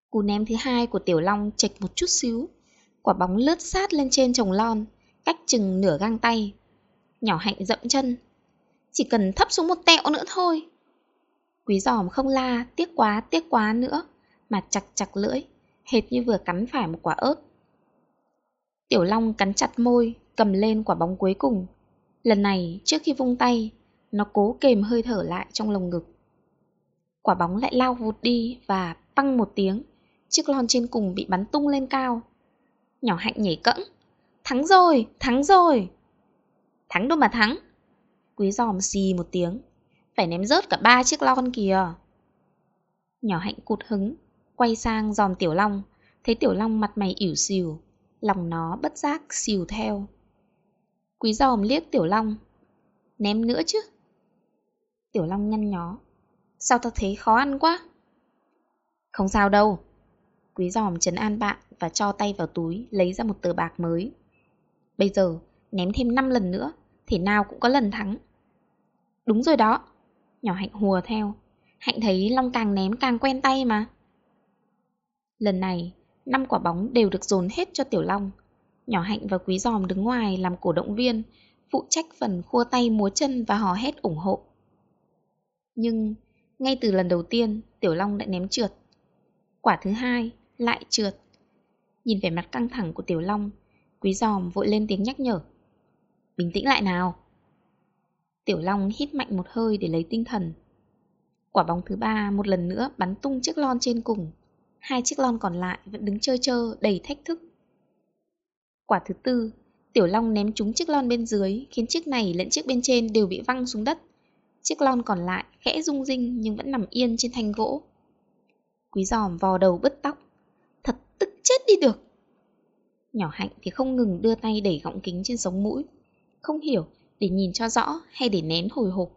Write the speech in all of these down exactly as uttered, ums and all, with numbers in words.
Cú ném thứ hai của Tiểu Long chệch một chút xíu, quả bóng lướt sát lên trên chồng lon, cách chừng nửa gang tay. Nhỏ Hạnh dậm chân. Chỉ cần thấp xuống một tẹo nữa thôi. Quý Giòm không la tiếc quá tiếc quá nữa, mà chặt chặt lưỡi, hệt như vừa cắn phải một quả ớt. Tiểu Long cắn chặt môi, cầm lên quả bóng cuối cùng. Lần này trước khi vung tay, nó cố kềm hơi thở lại trong lồng ngực. Quả bóng lại lao vụt đi và păng một tiếng, chiếc lon trên cùng bị bắn tung lên cao. Nhỏ Hạnh nhảy cẫng. Thắng rồi, thắng rồi. Thắng đâu mà thắng. Quý Giòm xì một tiếng. Phải ném rớt cả ba chiếc lon kìa. Nhỏ Hạnh cụt hứng, quay sang dòm Tiểu Long, thấy Tiểu Long mặt mày ỉu xìu, lòng nó bất giác xìu theo. Quý Giòm liếc Tiểu Long. Ném nữa chứ. Tiểu Long nhăn nhó. Sao tao thấy khó ăn quá. Không sao đâu. Quý Giòm trấn an bạn và cho tay vào túi lấy ra một tờ bạc mới. Bây giờ ném thêm năm lần nữa, thể nào cũng có lần thắng. Đúng rồi đó. Nhỏ Hạnh hùa theo. Hạnh thấy Long càng ném càng quen tay mà. Lần này, năm quả bóng đều được dồn hết cho Tiểu Long. Nhỏ Hạnh và Quý Giòm đứng ngoài làm cổ động viên, phụ trách phần khua tay múa chân và hò hét ủng hộ. Nhưng ngay từ lần đầu tiên, Tiểu Long đã ném trượt. Quả thứ hai lại trượt. Nhìn vẻ mặt căng thẳng của Tiểu Long, Quý Giòm vội lên tiếng nhắc nhở. Bình tĩnh lại nào. Tiểu Long hít mạnh một hơi để lấy tinh thần. Quả bóng thứ ba một lần nữa bắn tung chiếc lon trên cùng. Hai chiếc lon còn lại vẫn đứng trơ trơ đầy thách thức. Quả thứ tư, Tiểu Long ném trúng chiếc lon bên dưới, khiến chiếc này lẫn chiếc bên trên đều bị văng xuống đất. Chiếc lon còn lại khẽ rung rinh nhưng vẫn nằm yên trên thanh gỗ. Quý Giòm vò đầu bứt tóc. Thật tức chết đi được. Nhỏ Hạnh thì không ngừng đưa tay đẩy gọng kính trên sống mũi, không hiểu để nhìn cho rõ hay để nén hồi hộp.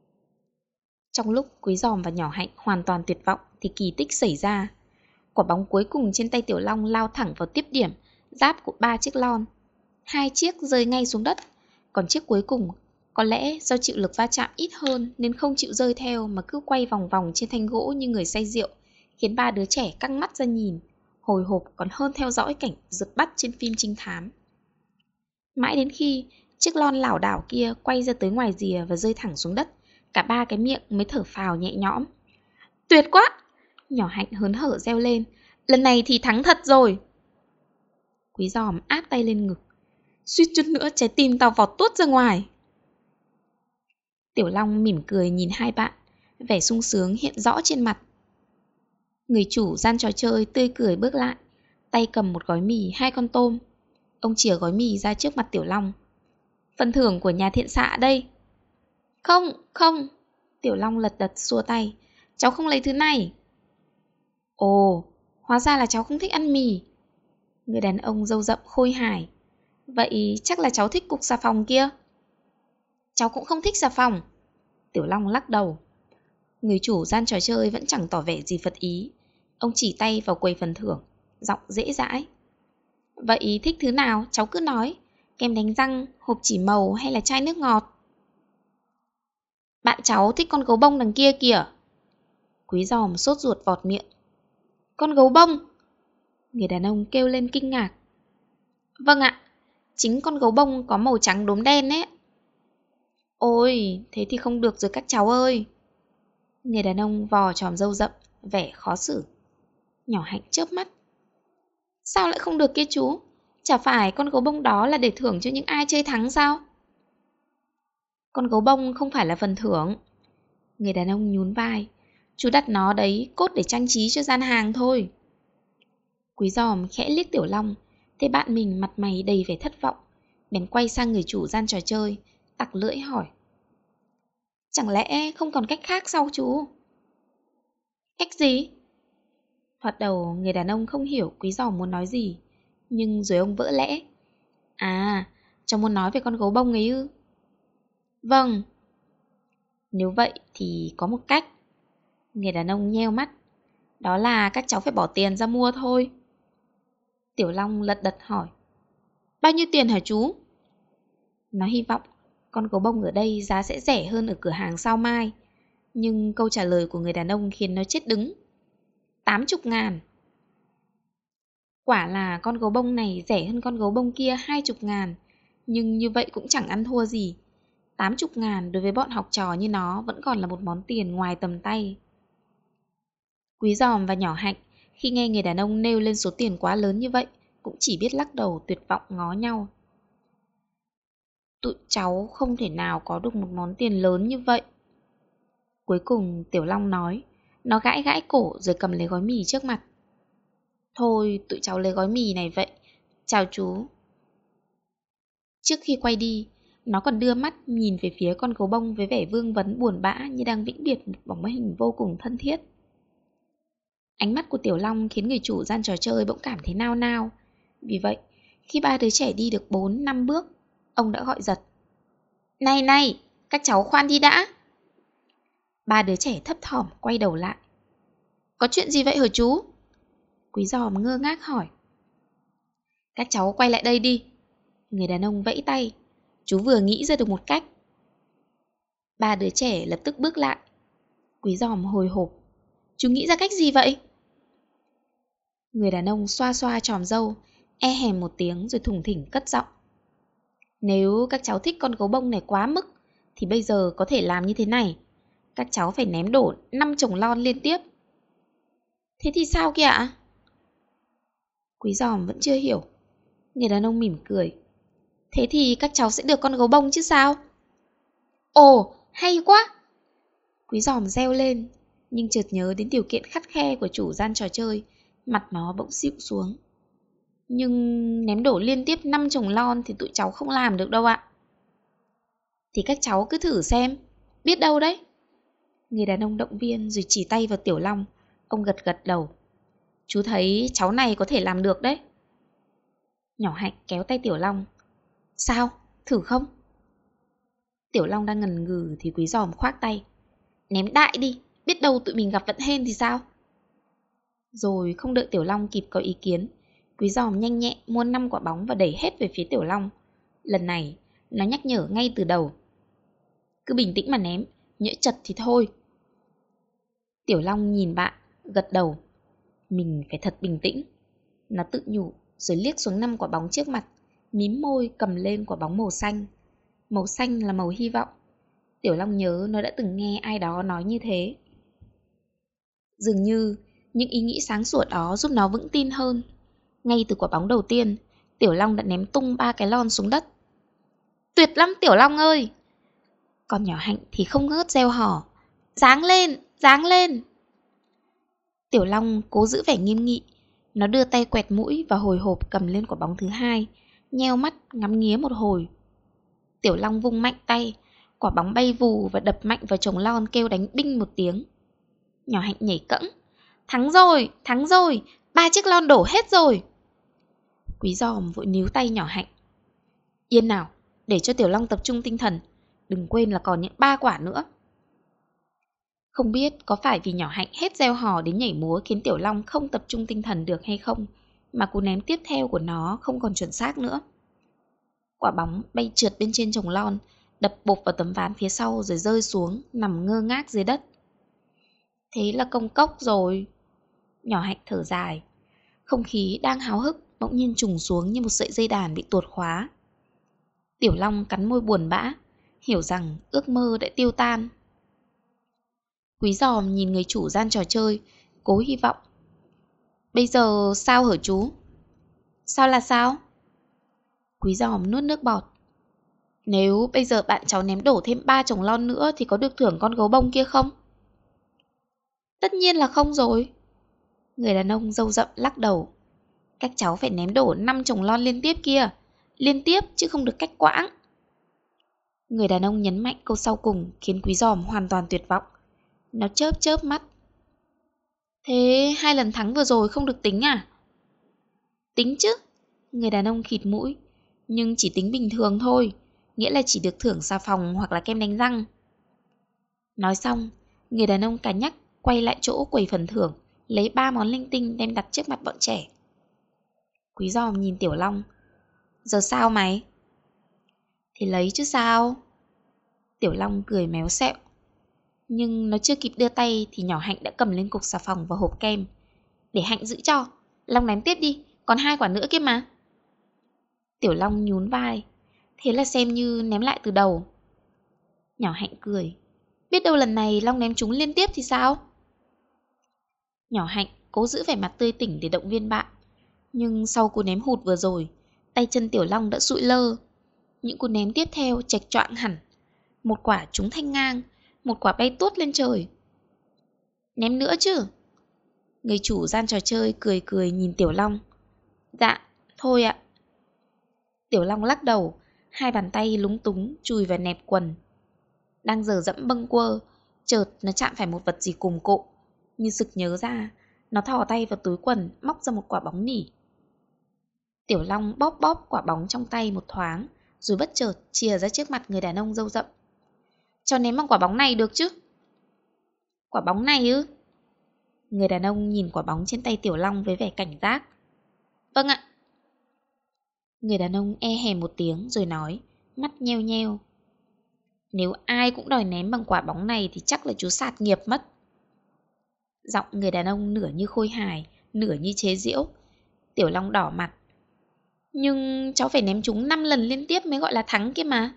Trong lúc Quý Giòm và Nhỏ Hạnh hoàn toàn tuyệt vọng thì kỳ tích xảy ra. Quả bóng cuối cùng trên tay Tiểu Long lao thẳng vào tiếp điểm giáp của ba chiếc lon. Hai chiếc rơi ngay xuống đất, còn chiếc cuối cùng có lẽ do chịu lực va chạm ít hơn nên không chịu rơi theo mà cứ quay vòng vòng trên thanh gỗ như người say rượu, khiến ba đứa trẻ căng mắt ra nhìn, hồi hộp còn hơn theo dõi cảnh rượt bắt trên phim trinh thám. Mãi đến khi chiếc lon lảo đảo kia quay ra tới ngoài rìa và rơi thẳng xuống đất, cả ba cái miệng mới thở phào nhẹ nhõm. Tuyệt quá! Nhỏ Hạnh hớn hở reo lên. Lần này thì thắng thật rồi. Quý Giòm áp tay lên ngực. Suýt chút nữa trái tim tao vọt tuốt ra ngoài. Tiểu Long mỉm cười nhìn hai bạn, vẻ sung sướng hiện rõ trên mặt. Người chủ gian trò chơi tươi cười bước lại, tay cầm một gói mì, hai con tôm. Ông chìa gói mì ra trước mặt Tiểu Long. Phần thưởng của nhà thiện xạ đây. Không, không. Tiểu Long lật đật xua tay. Cháu không lấy thứ này. Ồ, hóa ra là cháu không thích ăn mì. Người đàn ông râu rậm khôi hài. Vậy chắc là cháu thích cục xà phòng kia. Cháu cũng không thích xà phòng. Tiểu Long lắc đầu. Người chủ gian trò chơi vẫn chẳng tỏ vẻ gì phật ý. Ông chỉ tay vào quầy phần thưởng, giọng dễ dãi. Vậy thích thứ nào cháu cứ nói. Kem đánh răng, hộp chỉ màu hay là chai nước ngọt? Bạn cháu thích con gấu bông đằng kia kìa. Quý Giòm sốt ruột vọt miệng. Con gấu bông? Người đàn ông kêu lên kinh ngạc. Vâng ạ, chính con gấu bông có màu trắng đốm đen ấy. Ôi, thế thì không được rồi các cháu ơi. Người đàn ông vò tròm râu rậm, vẻ khó xử. Nhỏ Hạnh chớp mắt. Sao lại không được kia chú? Chả phải con gấu bông đó là để thưởng cho những ai chơi thắng sao? Con gấu bông không phải là phần thưởng. Người đàn ông nhún vai. Chú đặt nó đấy cốt để trang trí cho gian hàng thôi. Quý Giòm khẽ liếc Tiểu Long, thấy bạn mình mặt mày đầy vẻ thất vọng, bèn quay sang người chủ gian trò chơi, tặc lưỡi hỏi. Chẳng lẽ không còn cách khác sao chú? Cách gì? Thoạt đầu người đàn ông không hiểu Quý Giòm muốn nói gì, nhưng rồi ông vỡ lẽ. À, cháu muốn nói về con gấu bông ấy ư? Vâng. Nếu vậy thì có một cách. Người đàn ông nheo mắt. Đó là các cháu phải bỏ tiền ra mua thôi. Tiểu Long lật đật hỏi. Bao nhiêu tiền hả chú? Nó hy vọng con gấu bông ở đây giá sẽ rẻ hơn ở cửa hàng Sao Mai. Nhưng câu trả lời của người đàn ông khiến nó chết đứng. Tám chục ngàn. Quả là con gấu bông này rẻ hơn con gấu bông kia hai chục ngàn, nhưng như vậy cũng chẳng ăn thua gì. Tám chục ngàn đối với bọn học trò như nó vẫn còn là một món tiền ngoài tầm tay. Quý Giòm và Nhỏ Hạnh khi nghe người đàn ông nêu lên số tiền quá lớn như vậy cũng chỉ biết lắc đầu tuyệt vọng ngó nhau. Tụi cháu không thể nào có được một món tiền lớn như vậy. Cuối cùng Tiểu Long nói, nó gãi gãi cổ rồi cầm lấy gói mì trước mặt. Thôi tụi cháu lấy gói mì này vậy, chào chú. Trước khi quay đi, nó còn đưa mắt nhìn về phía con gấu bông với vẻ vương vấn buồn bã như đang vĩnh biệt một bóng hình vô cùng thân thiết. Ánh mắt của Tiểu Long khiến người chủ gian trò chơi bỗng cảm thấy nao nao. Vì vậy, khi ba đứa trẻ đi được bốn năm bước, ông đã gọi giật. Này này, các cháu khoan đi đã. Ba đứa trẻ thấp thỏm quay đầu lại. Có chuyện gì vậy hả chú? Quý Giòm ngơ ngác hỏi. Các cháu quay lại đây đi. Người đàn ông vẫy tay. Chú vừa nghĩ ra được một cách. Ba đứa trẻ lập tức bước lại. Quý Giòm hồi hộp. Chú nghĩ ra cách gì vậy? Người đàn ông xoa xoa tròm râu, e hèm một tiếng rồi thủng thỉnh cất giọng. Nếu các cháu thích con gấu bông này quá mức, thì bây giờ có thể làm như thế này. Các cháu phải ném đổ năm chồng lon liên tiếp. Thế thì sao kìa ạ? Quý Giòm vẫn chưa hiểu. Người đàn ông mỉm cười. Thế thì các cháu sẽ được con gấu bông chứ sao? Ồ, hay quá! Quý Giòm reo lên, nhưng chợt nhớ đến điều kiện khắt khe của chủ gian trò chơi, mặt nó bỗng xịu xuống. Nhưng ném đổ liên tiếp năm chồng lon thì tụi cháu không làm được đâu ạ. Thì các cháu cứ thử xem, biết đâu đấy. Người đàn ông động viên rồi chỉ tay vào Tiểu Long. Ông gật gật đầu. Chú thấy cháu này có thể làm được đấy. Nhỏ Hạnh kéo tay Tiểu Long. Sao? Thử không? Tiểu Long đang ngần ngừ thì Quý Giòm khoác tay. Ném đại đi, biết đâu tụi mình gặp vận hên thì sao? Rồi không đợi Tiểu Long kịp có ý kiến, Quý Giòm nhanh nhẹ mua năm quả bóng và đẩy hết về phía Tiểu Long. Lần này, nó nhắc nhở ngay từ đầu. Cứ bình tĩnh mà ném, nhỡ chật thì thôi. Tiểu Long nhìn bạn, gật đầu. Mình phải thật bình tĩnh. Nó tự nhủ rồi liếc xuống năm quả bóng trước mặt, mím môi cầm lên quả bóng màu xanh. Màu xanh là màu hy vọng. Tiểu Long nhớ nó đã từng nghe ai đó nói như thế. Dường như những ý nghĩ sáng suốt đó giúp nó vững tin hơn. Ngay từ quả bóng đầu tiên, Tiểu Long đã ném tung ba cái lon xuống đất. Tuyệt lắm Tiểu Long ơi! Còn Nhỏ Hạnh thì không ngớt reo hò. Giáng lên, giáng lên! Tiểu Long cố giữ vẻ nghiêm nghị. Nó đưa tay quẹt mũi và hồi hộp cầm lên quả bóng thứ hai, nheo mắt ngắm nghía một hồi. Tiểu Long vung mạnh tay, quả bóng bay vù và đập mạnh vào chồng lon kêu đánh binh một tiếng. Nhỏ Hạnh nhảy cẫng. Thắng rồi, thắng rồi, ba chiếc lon đổ hết rồi. Quý Giòm vội níu tay Nhỏ Hạnh. Yên nào, để cho Tiểu Long tập trung tinh thần, đừng quên là còn những ba quả nữa. Không biết có phải vì Nhỏ Hạnh hết reo hò đến nhảy múa khiến Tiểu Long không tập trung tinh thần được hay không, mà cú ném tiếp theo của nó không còn chuẩn xác nữa. Quả bóng bay trượt bên trên chồng lon, đập bộp vào tấm ván phía sau rồi rơi xuống, nằm ngơ ngác dưới đất. Thế là công cốc rồi. Nhỏ Hạnh thở dài. Không khí đang háo hức bỗng nhiên trùng xuống như một sợi dây đàn bị tuột khóa. Tiểu Long cắn môi buồn bã, hiểu rằng ước mơ đã tiêu tan. Quý Giòm nhìn người chủ gian trò chơi, cố hy vọng. Bây giờ sao hả chú? Sao là sao? Quý Giòm nuốt nước bọt. Nếu bây giờ bạn cháu ném đổ thêm ba chồng lon nữa thì có được thưởng con gấu bông kia không? Tất nhiên là không rồi. Người đàn ông râu rậm lắc đầu. Các cháu phải ném đổ năm chồng lon liên tiếp kia. Liên tiếp chứ không được cách quãng. Người đàn ông nhấn mạnh câu sau cùng khiến Quý Giòm hoàn toàn tuyệt vọng. Nó chớp chớp mắt. Thế hai lần thắng vừa rồi không được tính à? Tính chứ. Người đàn ông khịt mũi. Nhưng chỉ tính bình thường thôi. Nghĩa là chỉ được thưởng xà phòng hoặc là kem đánh răng. Nói xong, người đàn ông cả nhắc quay lại chỗ quầy phần thưởng, lấy ba món linh tinh đem đặt trước mặt bọn trẻ. Quý Giòm nhìn Tiểu Long. Giờ sao mày? Thì lấy chứ sao? Tiểu Long cười méo xẹo. Nhưng nó chưa kịp đưa tay thì Nhỏ Hạnh đã cầm lên cục xà phòng và hộp kem. Để Hạnh giữ cho. Long ném tiếp đi, Còn hai quả nữa kia mà. Tiểu Long nhún vai. Thế là xem như ném lại từ đầu. Nhỏ Hạnh cười. Biết đâu lần này Long ném chúng liên tiếp thì sao? Nhỏ Hạnh cố giữ vẻ mặt tươi tỉnh để động viên bạn. Nhưng sau cú ném hụt vừa rồi, tay chân Tiểu Long đã sụi lơ. Những cú ném tiếp theo chệch choạng hẳn. Một quả trúng thanh ngang, một quả bay tuốt lên trời. Ném nữa chứ? Người chủ gian trò chơi cười cười nhìn Tiểu Long. Dạ, thôi ạ. Tiểu Long lắc đầu, hai bàn tay lúng túng chùi vào nẹp quần. Đang dở dẫm bâng quơ, chợt nó chạm phải một vật gì cùm cộm. Như sực nhớ ra, nó thò tay vào túi quần, móc ra một quả bóng nỉ. Tiểu Long bóp bóp quả bóng trong tay một thoáng, rồi bất chợt chìa ra trước mặt người đàn ông râu rậm. Cho ném bằng quả bóng này được chứ? Quả bóng này ư? Người đàn ông nhìn quả bóng trên tay Tiểu Long với vẻ cảnh giác. Vâng ạ. Người đàn ông e hè một tiếng rồi nói, mắt nheo nheo. Nếu ai cũng đòi ném bằng quả bóng này thì chắc là chú sạt nghiệp mất. Giọng người đàn ông nửa như khôi hài, nửa như chế giễu. Tiểu Long đỏ mặt. Nhưng cháu phải ném chúng năm lần liên tiếp mới gọi là thắng kia mà.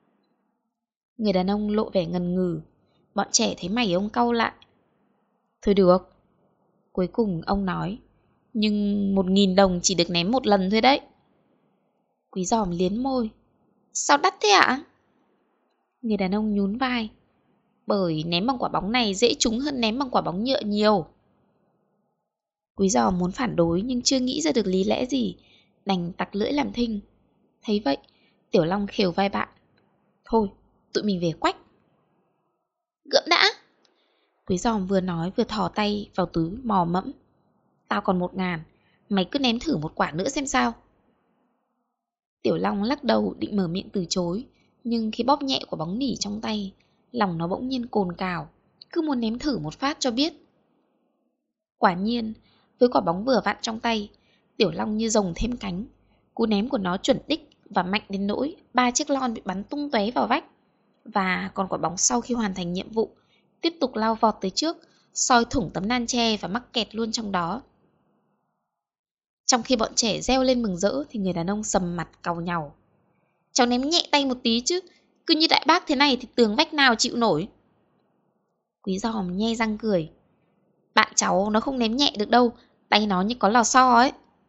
Người đàn ông lộ vẻ ngần ngừ. Bọn trẻ thấy mày ông cau lại. Thôi được. Cuối cùng ông nói. Nhưng một nghìn đồng chỉ được ném một lần thôi đấy. Quý giòm liến môi. Sao đắt thế ạ? Người đàn ông nhún vai. Bởi ném bằng quả bóng này dễ trúng hơn ném bằng quả bóng nhựa nhiều. Quý giòm muốn phản đối nhưng chưa nghĩ ra được lý lẽ gì, đành tặc lưỡi làm thinh. Thấy vậy, Tiểu Long khều vai bạn. Thôi, tụi mình về quách. Gượm đã. Quý giòm vừa nói vừa thò tay vào túi mò mẫm. Tao còn một ngàn, mày cứ ném thử một quả nữa xem sao. Tiểu Long lắc đầu định mở miệng từ chối, nhưng khi bóp nhẹ quả bóng nỉ trong tay, lòng nó bỗng nhiên cồn cào, cứ muốn ném thử một phát cho biết. Quả nhiên, với quả bóng vừa vặn trong tay, Tiểu Long như rồng thêm cánh. Cú ném của nó chuẩn đích và mạnh đến nỗi ba chiếc lon bị bắn tung tóe vào vách. Và còn quả bóng sau khi hoàn thành nhiệm vụ, tiếp tục lao vọt tới trước, soi thủng tấm nan tre và mắc kẹt luôn trong đó. Trong khi bọn trẻ reo lên mừng rỡ thì người đàn ông sầm mặt cau nhàu. Cháu ném nhẹ tay một tí chứ, cứ như đại bác thế này thì tường vách nào chịu nổi. Quý giòm nhe răng cười. Bạn cháu nó không ném nhẹ được đâu, tay nó như có lò xo ấy.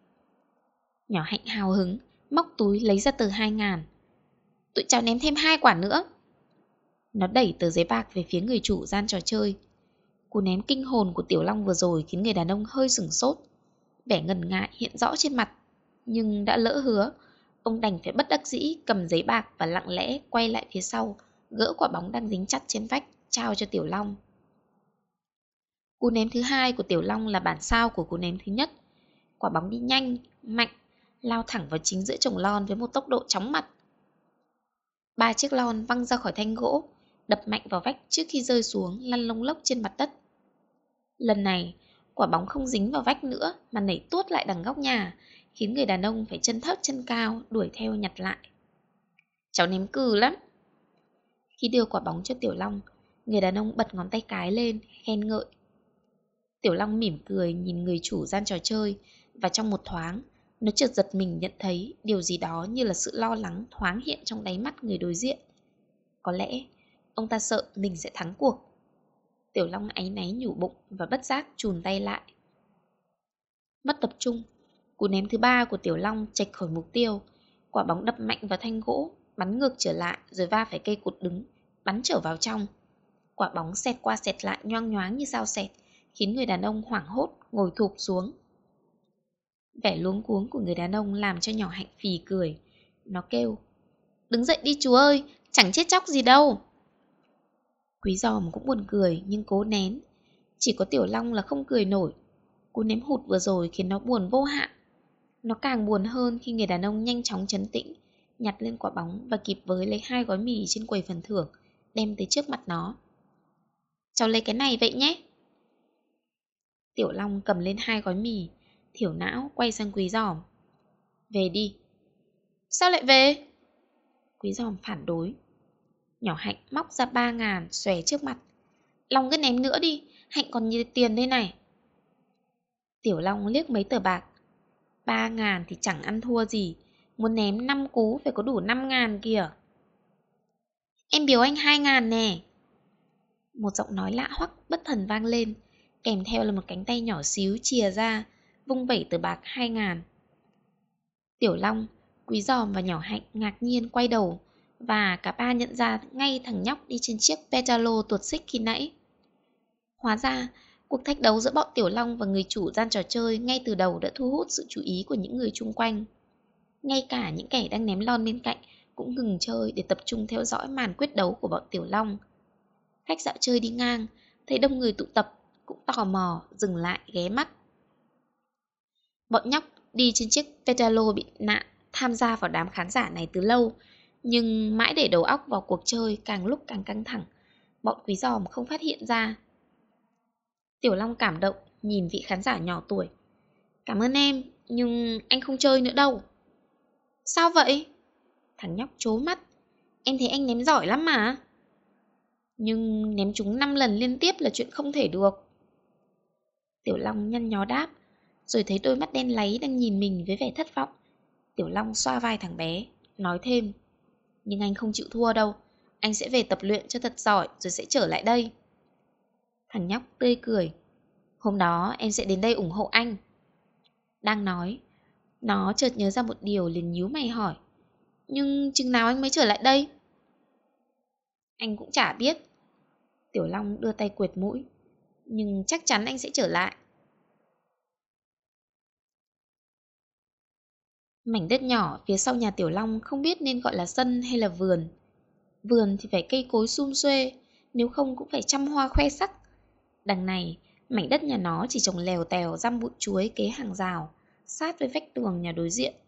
Nhỏ Hạnh hào hứng, móc túi lấy ra tờ hai ngàn. Tụi cháu ném thêm hai quả nữa. Nó đẩy tờ giấy bạc về phía người chủ gian trò chơi. Cú ném kinh hồn của Tiểu Long vừa rồi khiến người đàn ông hơi sửng sốt. Vẻ ngần ngại hiện rõ trên mặt. Nhưng đã lỡ hứa, ông đành phải bất đắc dĩ cầm giấy bạc và lặng lẽ quay lại phía sau, gỡ quả bóng đang dính chặt trên vách, trao cho Tiểu Long. Cú ném thứ hai của Tiểu Long là bản sao của cú ném thứ nhất. Quả bóng đi nhanh, mạnh, lao thẳng vào chính giữa chồng lon với một tốc độ chóng mặt. Ba chiếc lon văng ra khỏi thanh gỗ, đập mạnh vào vách trước khi rơi xuống lăn lông lốc trên mặt đất. Lần này, quả bóng không dính vào vách nữa mà nảy tuốt lại đằng góc nhà, khiến người đàn ông phải chân thấp chân cao đuổi theo nhặt lại. Cháu ném cừ lắm. Khi đưa quả bóng cho Tiểu Long, người đàn ông bật ngón tay cái lên, khen ngợi. Tiểu Long mỉm cười nhìn người chủ gian trò chơi, và trong một thoáng, nó chợt giật mình nhận thấy điều gì đó như là sự lo lắng thoáng hiện trong đáy mắt người đối diện. Có lẽ ông ta sợ mình sẽ thắng cuộc. Tiểu Long áy náy nhủ bụng và bất giác chùn tay lại. Mất tập trung, cú ném thứ ba của Tiểu Long chệch khỏi mục tiêu. Quả bóng đập mạnh vào thanh gỗ, bắn ngược trở lại rồi va phải cây cột đứng, bắn trở vào trong. Quả bóng xẹt qua xẹt lại nhoang nhoáng như dao xẹt, khiến người đàn ông hoảng hốt ngồi thụp xuống. Vẻ luống cuống của người đàn ông làm cho nhỏ Hạnh phì cười. Nó kêu, đứng dậy đi chú ơi, chẳng chết chóc gì đâu. Quý giòm cũng buồn cười nhưng cố nén. Chỉ có Tiểu Long là không cười nổi. Cú ném hụt vừa rồi khiến nó buồn vô hạn. Nó càng buồn hơn khi người đàn ông nhanh chóng trấn tĩnh, nhặt lên quả bóng và kịp với lấy hai gói mì trên quầy phần thưởng, đem tới trước mặt nó. Cháu lấy cái này vậy nhé. Tiểu Long cầm lên hai gói mì, thiểu não quay sang Quý giòm. Về đi. Sao lại về? Quý giòm phản đối. Nhỏ Hạnh móc ra ba ngàn xòe trước mặt. Long cứ ném nữa đi, Hạnh còn nhiều tiền đây này. Tiểu Long liếc mấy tờ bạc. Ba ngàn thì chẳng ăn thua gì. Muốn ném năm cú phải có đủ năm ngàn kìa. Em biếu anh hai ngàn nè. Một giọng nói lạ hoắc bất thần vang lên, kèm theo là một cánh tay nhỏ xíu chìa ra, vung vẩy tờ bạc hai ngàn. Tiểu Long, Quý Giòm và Nhỏ Hạnh ngạc nhiên quay đầu, và cả ba nhận ra ngay thằng nhóc đi trên chiếc Petalo tuột xích khi nãy. Hóa ra, cuộc thách đấu giữa bọn Tiểu Long và người chủ gian trò chơi ngay từ đầu đã thu hút sự chú ý của những người chung quanh. Ngay cả những kẻ đang ném lon bên cạnh cũng ngừng chơi để tập trung theo dõi màn quyết đấu của bọn Tiểu Long. Khách dạo chơi đi ngang, thấy đông người tụ tập, cũng tò mò, dừng lại ghé mắt. Bọn nhóc đi trên chiếc Petalo bị nạn tham gia vào đám khán giả này từ lâu, nhưng mãi để đầu óc vào cuộc chơi càng lúc càng căng thẳng, bọn Quý Giòm không phát hiện ra. Tiểu Long cảm động nhìn vị khán giả nhỏ tuổi. Cảm ơn em, nhưng anh không chơi nữa đâu. Sao vậy? Thằng nhóc trố mắt. Em thấy anh ném giỏi lắm mà. Nhưng ném trúng năm lần liên tiếp là chuyện không thể được. Tiểu Long nhăn nhó đáp, rồi thấy đôi mắt đen láy đang nhìn mình với vẻ thất vọng. Tiểu Long xoa vai thằng bé, nói thêm. Nhưng anh không chịu thua đâu. Anh sẽ về tập luyện cho thật giỏi rồi sẽ trở lại đây. Thằng nhóc tươi cười. Hôm đó em sẽ đến đây ủng hộ anh. Đang nói, nó chợt nhớ ra một điều liền nhíu mày hỏi. Nhưng chừng nào anh mới trở lại đây? Anh cũng chả biết. Tiểu Long đưa tay quệt mũi. Nhưng chắc chắn anh sẽ trở lại. Mảnh đất nhỏ phía sau nhà Tiểu Long không biết nên gọi là sân hay là vườn. Vườn thì phải cây cối sum xuê, nếu không cũng phải trăm hoa khoe sắc. Đằng này, mảnh đất nhà nó chỉ trồng lèo tèo dăm bụi chuối kế hàng rào, sát với vách tường nhà đối diện.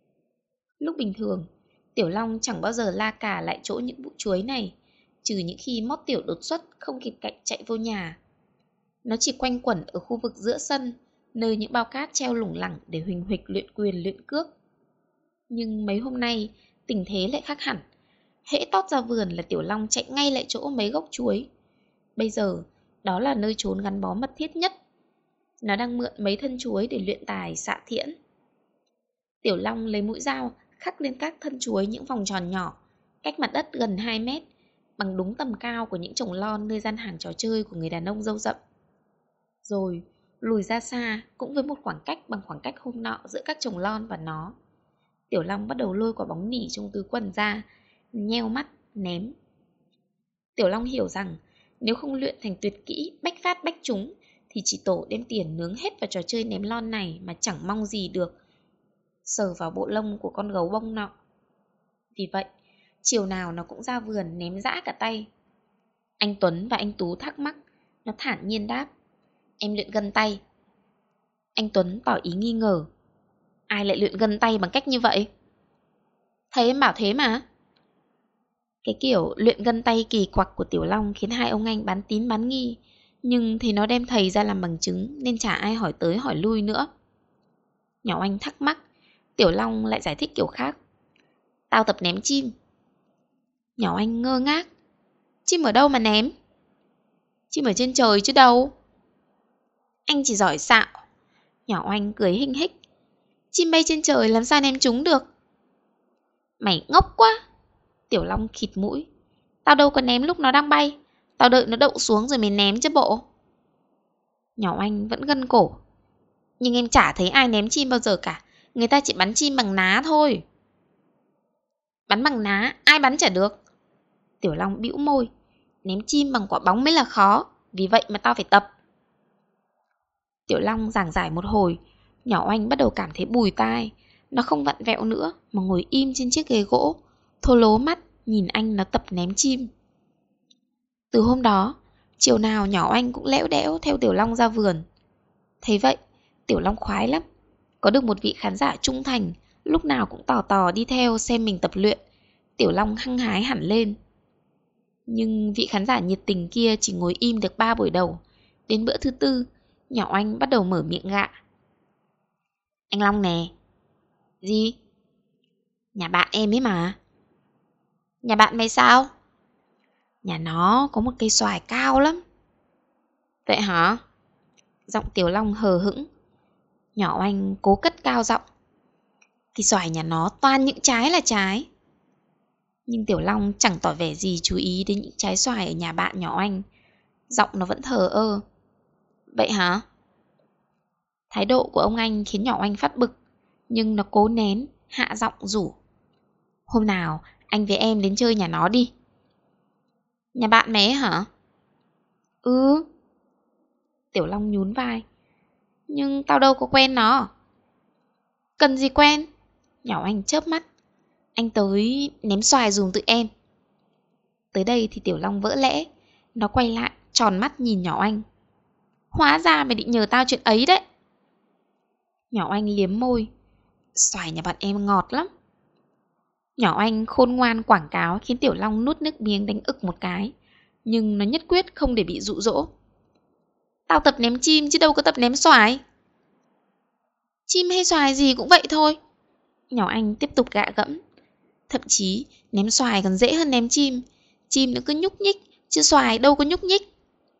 Lúc bình thường, Tiểu Long chẳng bao giờ la cà lại chỗ những bụi chuối này, trừ những khi Mót Tiểu đột xuất không kịp cạnh chạy vô nhà. Nó chỉ quanh quẩn ở khu vực giữa sân, nơi những bao cát treo lủng lẳng để huỳnh huỳnh luyện quyền luyện cước. Nhưng mấy hôm nay, tình thế lại khác hẳn. Hễ tót ra vườn là Tiểu Long chạy ngay lại chỗ mấy gốc chuối. Bây giờ, đó là nơi trốn gắn bó mật thiết nhất. Nó đang mượn mấy thân chuối để luyện tài xạ thiễn. Tiểu Long lấy mũi dao khắc lên các thân chuối những vòng tròn nhỏ, cách mặt đất gần hai mét, bằng đúng tầm cao của những chồng lon nơi gian hàng trò chơi của người đàn ông râu rậm. Rồi, lùi ra xa cũng với một khoảng cách bằng khoảng cách hôm nọ giữa các chồng lon và nó. Tiểu Long bắt đầu lôi quả bóng nỉ trong túi quần ra, nheo mắt, ném. Tiểu Long hiểu rằng nếu không luyện thành tuyệt kỹ bách phát bách trúng thì chỉ tổ đem tiền nướng hết vào trò chơi ném lon này mà chẳng mong gì được sờ vào bộ lông của con gấu bông nọ. Vì vậy, chiều nào nó cũng ra vườn ném dã cả tay. Anh Tuấn và anh Tú thắc mắc, nó thản nhiên đáp. Em luyện gân tay. Anh Tuấn tỏ ý nghi ngờ. Ai lại luyện gân tay bằng cách như vậy? Thấy em bảo thế mà. Cái kiểu luyện gân tay kỳ quặc của Tiểu Long khiến hai ông anh bán tín bán nghi, nhưng thấy nó đem thầy ra làm bằng chứng nên chả ai hỏi tới hỏi lui nữa. Nhỏ anh thắc mắc, Tiểu Long lại giải thích kiểu khác. Tao tập ném chim. Nhỏ anh ngơ ngác. Chim ở đâu mà ném? Chim ở trên trời chứ đâu. Anh chỉ giỏi xạo. Nhỏ anh cười hinh hích. Chim bay trên trời làm sao ném trúng được? Mày ngốc quá. Tiểu Long khịt mũi. Tao đâu có ném lúc nó đang bay. Tao đợi nó đậu xuống rồi mới ném chứ bộ. Nhỏ anh vẫn gân cổ. Nhưng em chả thấy ai ném chim bao giờ cả. Người ta chỉ bắn chim bằng ná thôi. Bắn bằng ná, ai bắn chả được. Tiểu Long bĩu môi. Ném chim bằng quả bóng mới là khó. Vì vậy mà tao phải tập. Tiểu Long giảng giải một hồi. Nhỏ anh bắt đầu cảm thấy bùi tai. Nó không vặn vẹo nữa mà ngồi im trên chiếc ghế gỗ, thô lố mắt nhìn anh nó tập ném chim. Từ hôm đó, chiều nào nhỏ anh cũng lẽo đẽo theo Tiểu Long ra vườn. Thấy vậy, Tiểu Long khoái lắm. Có được một vị khán giả trung thành, lúc nào cũng tò tò đi theo xem mình tập luyện, Tiểu Long hăng hái hẳn lên. Nhưng vị khán giả nhiệt tình kia chỉ ngồi im được ba buổi đầu. Đến bữa thứ tư, nhỏ anh bắt đầu mở miệng gạ. Anh Long nè. Gì? Nhà bạn em ấy mà. Nhà bạn mày sao? Nhà nó có một cây xoài cao lắm. Vậy hả? Giọng Tiểu Long hờ hững. Nhỏ anh cố cất cao giọng. thì xoài nhà nó toàn những trái là trái. Nhưng Tiểu Long chẳng tỏ vẻ gì chú ý đến những trái xoài ở nhà bạn nhỏ Oanh. Giọng nó vẫn thờ ơ. Vậy hả? Thái độ của ông anh khiến nhỏ Oanh phát bực, nhưng nó cố nén, hạ giọng rủ. Hôm nào anh với em đến chơi nhà nó đi. Nhà bạn mẹ hả? Ừ. Tiểu Long nhún vai. Nhưng tao đâu có quen nó. Cần gì quen? Nhỏ Anh chớp mắt. Anh tới ném xoài dùm tụi em. Tới đây thì Tiểu Long vỡ lẽ. Nó quay lại, tròn mắt nhìn nhỏ Anh. Hóa ra mày định nhờ tao chuyện ấy đấy. Nhỏ Anh liếm môi. Xoài nhà bạn em ngọt lắm. Nhỏ Anh khôn ngoan quảng cáo khiến Tiểu Long nuốt nước miếng đánh ực một cái. Nhưng nó nhất quyết không để bị dụ dỗ. Tao tập ném chim chứ đâu có tập ném xoài. Chim hay xoài gì cũng vậy thôi. Nhỏ Anh tiếp tục gạ gẫm. Thậm chí ném xoài còn dễ hơn ném chim. Chim nó cứ nhúc nhích, chứ xoài đâu có nhúc nhích.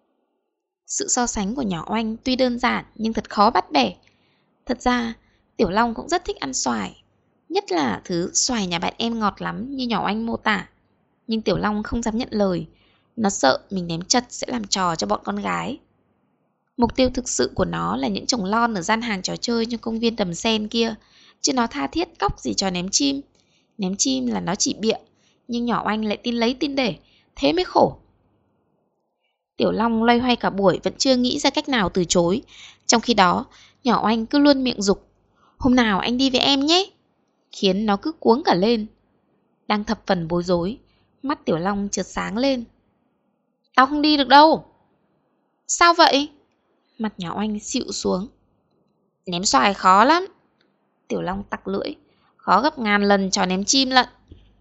Sự so sánh của nhỏ Oanh tuy đơn giản nhưng thật khó bắt bẻ. Thật ra Tiểu Long cũng rất thích ăn xoài. Nhất là thứ xoài nhà bạn em ngọt lắm như nhỏ Oanh mô tả. Nhưng Tiểu Long không dám nhận lời. Nó sợ mình ném chật sẽ làm trò cho bọn con gái. Mục tiêu thực sự của nó là những chồng lon ở gian hàng trò chơi trong công viên Đầm Sen kia. Chứ nó tha thiết cóc gì trò ném chim. Ném chim là nó chỉ bịa. Nhưng nhỏ Oanh lại tin lấy tin để. Thế mới khổ. Tiểu Long loay hoay cả buổi vẫn chưa nghĩ ra cách nào từ chối. Trong khi đó nhỏ Oanh cứ luôn miệng giục. Hôm nào anh đi với em nhé. Khiến nó cứ cuống cả lên. Đang thập phần bối rối, mắt Tiểu Long chợt sáng lên. Tao không đi được đâu. Sao vậy? Mặt nhỏ Oanh xịu xuống. Ném xoài khó lắm. Tiểu Long tặc lưỡi. Khó gấp ngàn lần trò ném chim lận.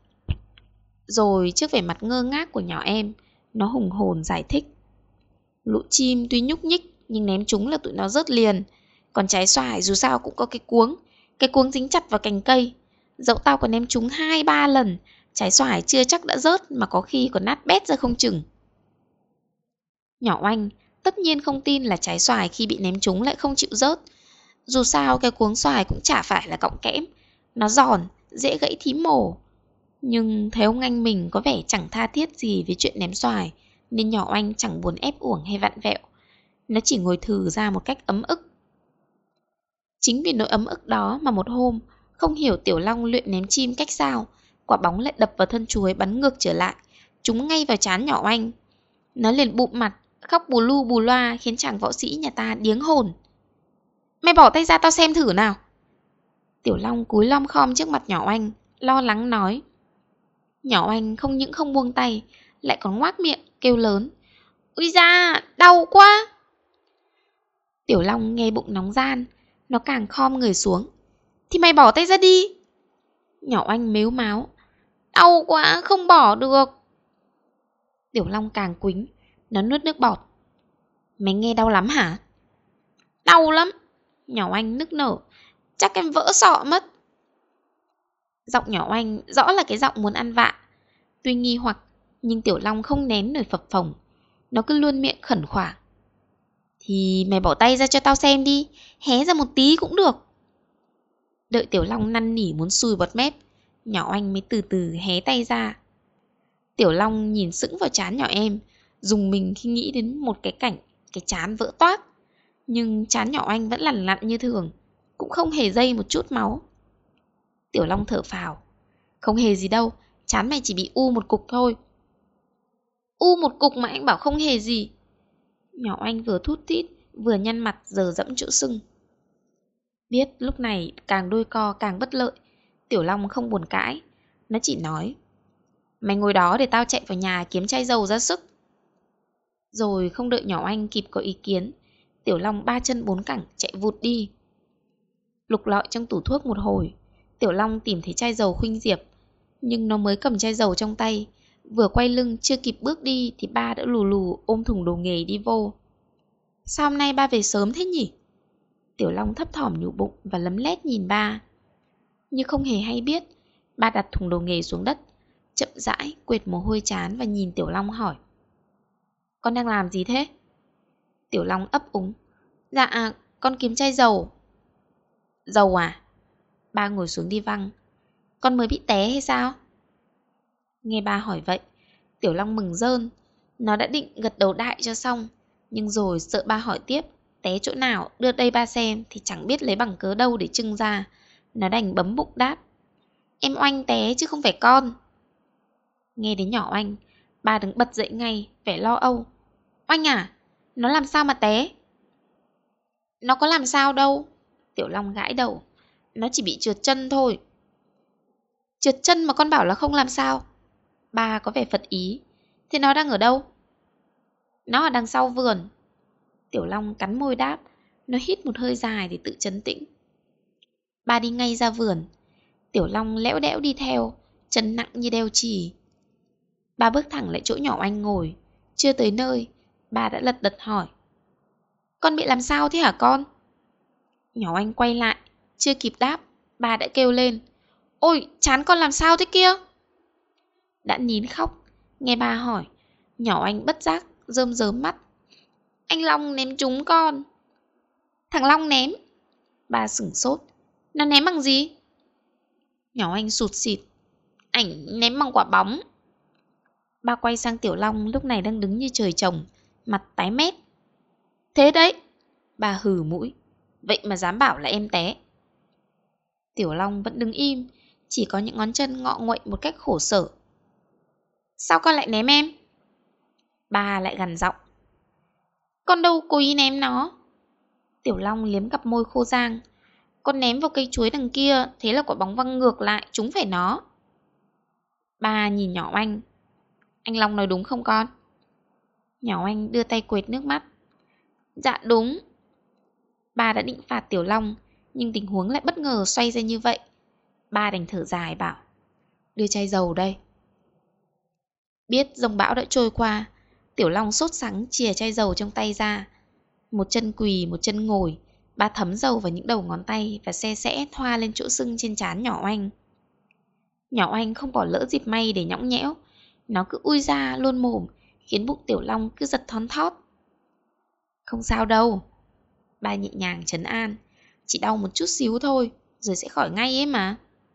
Rồi trước vẻ mặt ngơ ngác của nhỏ em, nó hùng hồn giải thích. Lũ chim tuy nhúc nhích nhưng ném chúng là tụi nó rớt liền. Còn trái xoài dù sao cũng có cái cuống. Cái cuống dính chặt vào cành cây. Dẫu tao có ném chúng hai ba lần, trái xoài chưa chắc đã rớt mà có khi còn nát bét ra không chừng. Nhỏ Oanh tất nhiên không tin là trái xoài khi bị ném trúng lại không chịu rớt. Dù sao cái cuống xoài cũng chả phải là cọng kẽm. Nó giòn, dễ gãy thím mổ. Nhưng thấy ông anh mình có vẻ chẳng tha thiết gì với chuyện ném xoài, nên nhỏ Oanh chẳng buồn ép uổng hay vặn vẹo. Nó chỉ ngồi thử ra một cách ấm ức. Chính vì nỗi ấm ức đó mà một hôm, không hiểu Tiểu Long luyện ném chim cách sao, quả bóng lại đập vào thân chuối bắn ngược trở lại, trúng ngay vào trán nhỏ Oanh. Nó liền bụm mặt, khóc bù lu bù loa khiến chàng võ sĩ nhà ta điếng hồn. Mày bỏ tay ra tao xem thử nào. Tiểu Long cúi lom khom trước mặt nhỏ Oanh, lo lắng nói. Nhỏ Oanh không những không buông tay, lại còn ngoác miệng, kêu lớn. Ui da, đau quá. Tiểu Long nghe bụng nóng gian, nó càng khom người xuống. Thì mày bỏ tay ra đi. Nhỏ Oanh mếu máo. Đau quá, không bỏ được. Tiểu Long càng quính, nó nuốt nước bọt. Mày nghe đau lắm hả? Đau lắm. Nhỏ Oanh nức nở. Chắc em vỡ sọ mất. Giọng nhỏ Oanh rõ là cái giọng muốn ăn vạ. Tuy nghi hoặc, nhưng Tiểu Long không nén nổi phập phồng. Nó cứ luôn miệng khẩn khoản. Thì mày bỏ tay ra cho tao xem đi. Hé ra một tí cũng được. Đợi Tiểu Long năn nỉ muốn sùi bọt mép, nhỏ Oanh mới từ từ hé tay ra. Tiểu Long nhìn sững vào trán nhỏ em, dùng mình khi nghĩ đến một cái cảnh cái trán vỡ toác. Nhưng trán nhỏ Oanh vẫn lằn lặn như thường, cũng không hề dây một chút máu. Tiểu Long thở phào. Không hề gì đâu, trán mày chỉ bị u một cục thôi. U một cục mà anh bảo không hề gì. Nhỏ Oanh vừa thút thít, vừa nhăn mặt giờ dẫm chỗ sưng. Biết lúc này càng đôi co càng bất lợi, Tiểu Long không buồn cãi. Nó chỉ nói. Mày ngồi đó để tao chạy vào nhà kiếm chai dầu ra sức. Rồi không đợi nhỏ Oanh kịp có ý kiến, Tiểu Long ba chân bốn cẳng chạy vụt đi. Lục lọi trong tủ thuốc một hồi, Tiểu Long tìm thấy chai dầu Khuynh Diệp. Nhưng nó mới cầm chai dầu trong tay, vừa quay lưng chưa kịp bước đi thì ba đã lù lù ôm thùng đồ nghề đi vô. Sao hôm nay ba về sớm thế nhỉ? Tiểu Long thấp thỏm nhủ bụng và lấm lét nhìn ba. Như không hề hay biết, ba đặt thùng đồ nghề xuống đất, chậm rãi quệt mồ hôi trán và nhìn Tiểu Long hỏi. Con đang làm gì thế? Tiểu Long ấp úng. Dạ, con kiếm chai dầu. Dầu à? Ba ngồi xuống đi văng. Con mới bị té hay sao? Nghe ba hỏi vậy, Tiểu Long mừng rơn. Nó đã định gật đầu đại cho xong, nhưng rồi sợ ba hỏi tiếp té chỗ nào, đưa đây ba xem, thì chẳng biết lấy bằng cớ đâu để trưng ra. Nó đành bấm bụng đáp: Em Oanh té chứ không phải con. Nghe đến nhỏ Oanh, ba đứng bật dậy ngay, vẻ lo âu. Oanh à, nó làm sao mà té? Nó có làm sao đâu. Tiểu Long gãi đầu. Nó chỉ bị trượt chân thôi. Trượt chân mà con bảo là không làm sao? Ba có vẻ phật ý. Thế nó đang ở đâu? Nó ở đằng sau vườn. Tiểu Long cắn môi đáp. Nó hít một hơi dài để tự trấn tĩnh. Ba đi ngay ra vườn. Tiểu Long lẽo đẽo đi theo, chân nặng như đeo chì. Ba bước thẳng lại chỗ nhỏ Oanh ngồi. Chưa tới nơi, ba đã lật đật hỏi: Con bị làm sao thế hả con? Nhỏ Oanh quay lại, chưa kịp đáp, ba đã kêu lên: Ôi, chán con làm sao thế kia? Đã nín khóc, nghe ba hỏi, nhỏ Oanh bất giác rơm rớm mắt. Anh Long ném trúng con. Thằng Long ném? Ba sửng sốt. Nó ném bằng gì? Nhỏ Oanh sụt sịt. Ảnh ném bằng quả bóng. Ba quay sang Tiểu Long lúc này đang đứng như trời trồng, mặt tái mét. Thế đấy. Ba hừ mũi. Vậy mà dám bảo là em té. Tiểu Long vẫn đứng im, chỉ có những ngón chân ngọ nguậy một cách khổ sở. Sao con lại ném em? Ba lại gằn giọng. Con đâu cố ý ném nó. Tiểu Long liếm cặp môi khô rang. Con ném vào cây chuối đằng kia, thế là quả bóng văng ngược lại, trúng phải nó. Ba nhìn nhỏ Oanh. Anh Long nói đúng không con? Nhỏ Oanh đưa tay quệt nước mắt. Dạ đúng. Ba đã định phạt Tiểu Long, nhưng tình huống lại bất ngờ xoay ra như vậy. Ba đành thở dài bảo: Đưa chai dầu đây. Biết dông bão đã trôi qua, Tiểu Long sốt sắng chìa chai dầu trong tay ra. Một chân quỳ, một chân ngồi, ba thấm dầu vào những đầu ngón tay và se sẽ thoa lên chỗ sưng trên trán nhỏ Oanh. Nhỏ Oanh không bỏ lỡ dịp may để nhõng nhẽo. Nó cứ ui ra luôn mồm, khiến bụng Tiểu Long cứ giật thon thót. Không sao đâu. Ba nhẹ nhàng trấn an. Chỉ đau một chút xíu thôi, rồi sẽ khỏi ngay ấy mà.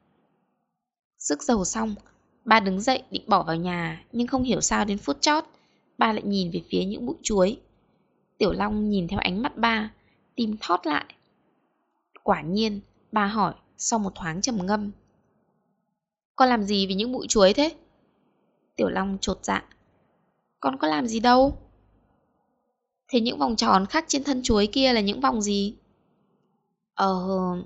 Rước dầu xong, ba đứng dậy định bỏ vào nhà, nhưng không hiểu sao đến phút chót, ba lại nhìn về phía những bụi chuối. Tiểu Long nhìn theo ánh mắt ba, tim thót lại. Quả nhiên, ba hỏi sau một thoáng trầm ngâm. Con làm gì vì những bụi chuối thế? Tiểu Long chột dạ. Con có làm gì đâu. Thế những vòng tròn khắc trên thân chuối kia là những vòng gì? Ờ...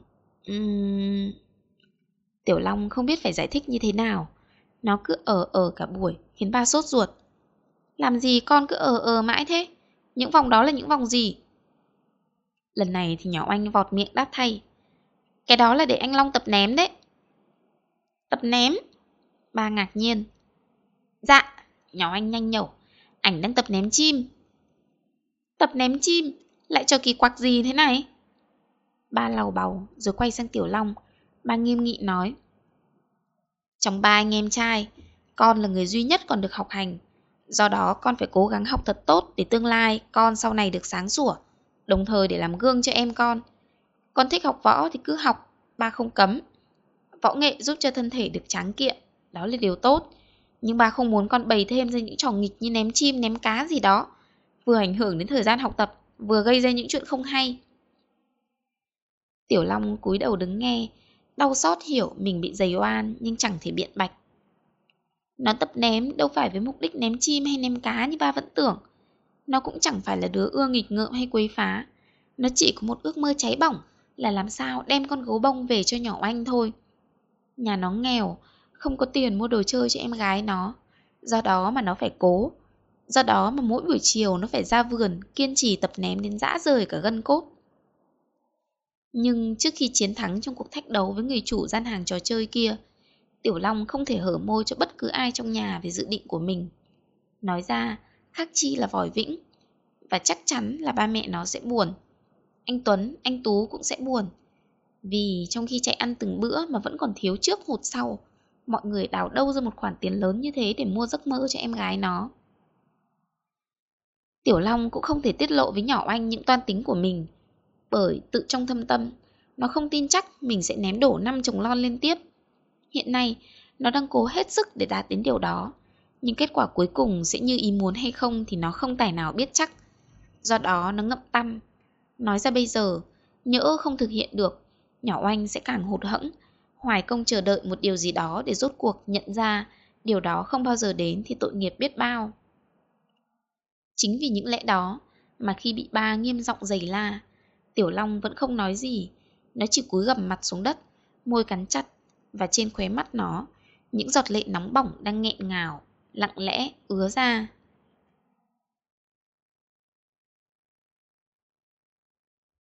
Um... Tiểu Long không biết phải giải thích như thế nào. Nó cứ ờ ờ cả buổi, khiến ba sốt ruột. Làm gì con cứ ờ ờ mãi thế? Những vòng đó là những vòng gì? Lần này thì nhỏ Oanh vọt miệng đáp thay. Cái đó là để anh Long tập ném đấy. Tập ném? Ba ngạc nhiên. Dạ, nhỏ Oanh nhanh nhẩu. Ảnh đang tập ném chim. Tập ném chim? Lại cho kỳ quặc gì thế này? Ba lầu bầu rồi quay sang Tiểu Long. Ba nghiêm nghị nói. Trong ba anh em trai, con là người duy nhất còn được học hành. Do đó con phải cố gắng học thật tốt để tương lai con sau này được sáng sủa, đồng thời để làm gương cho em con. Con thích học võ thì cứ học, ba không cấm. Võ nghệ giúp cho thân thể được tráng kiện, đó là điều tốt. Nhưng ba không muốn con bày thêm ra những trò nghịch như ném chim, ném cá gì đó. Vừa ảnh hưởng đến thời gian học tập, vừa gây ra những chuyện không hay. Tiểu Long cúi đầu đứng nghe, đau xót hiểu mình bị giày oan nhưng chẳng thể biện bạch. Nó tập ném đâu phải với mục đích ném chim hay ném cá như ba vẫn tưởng. Nó cũng chẳng phải là đứa ưa nghịch ngợm hay quấy phá. Nó chỉ có một ước mơ cháy bỏng là làm sao đem con gấu bông về cho nhỏ Oanh thôi. Nhà nó nghèo, không có tiền mua đồ chơi cho em gái nó. Do đó mà nó phải cố. Do đó mà mỗi buổi chiều nó phải ra vườn kiên trì tập ném đến rã rời cả gân cốt. Nhưng trước khi chiến thắng trong cuộc thách đấu với người chủ gian hàng trò chơi kia, Tiểu Long không thể hở môi cho bất cứ ai trong nhà về dự định của mình. Nói ra, khác chi là vòi vĩnh. Và chắc chắn là ba mẹ nó sẽ buồn. Anh Tuấn, anh Tú cũng sẽ buồn. Vì trong khi chạy ăn từng bữa mà vẫn còn thiếu trước hụt sau, mọi người đào đâu ra một khoản tiền lớn như thế để mua giấc mơ cho em gái nó. Tiểu Long cũng không thể tiết lộ với nhỏ Oanh những toan tính của mình, bởi tự trong thâm tâm, Nó không tin chắc mình sẽ ném đổ năm chồng lon liên tiếp. Hiện nay, nó đang cố hết sức để đạt đến điều đó. Nhưng kết quả cuối cùng sẽ như ý muốn hay không thì nó không tài nào biết chắc. Do đó nó ngậm tăm. Nói ra bây giờ, nhỡ không thực hiện được, nhỏ Oanh sẽ càng hụt hẫng, hoài công chờ đợi một điều gì đó để rốt cuộc nhận ra điều đó không bao giờ đến thì tội nghiệp biết bao. Chính vì những lẽ đó mà khi bị ba nghiêm giọng giày la, Tiểu Long vẫn không nói gì. Nó chỉ cúi gằm mặt xuống đất, môi cắn chặt, và trên khóe mắt nó, những giọt lệ nóng bỏng đang nghẹn ngào, lặng lẽ ứa ra.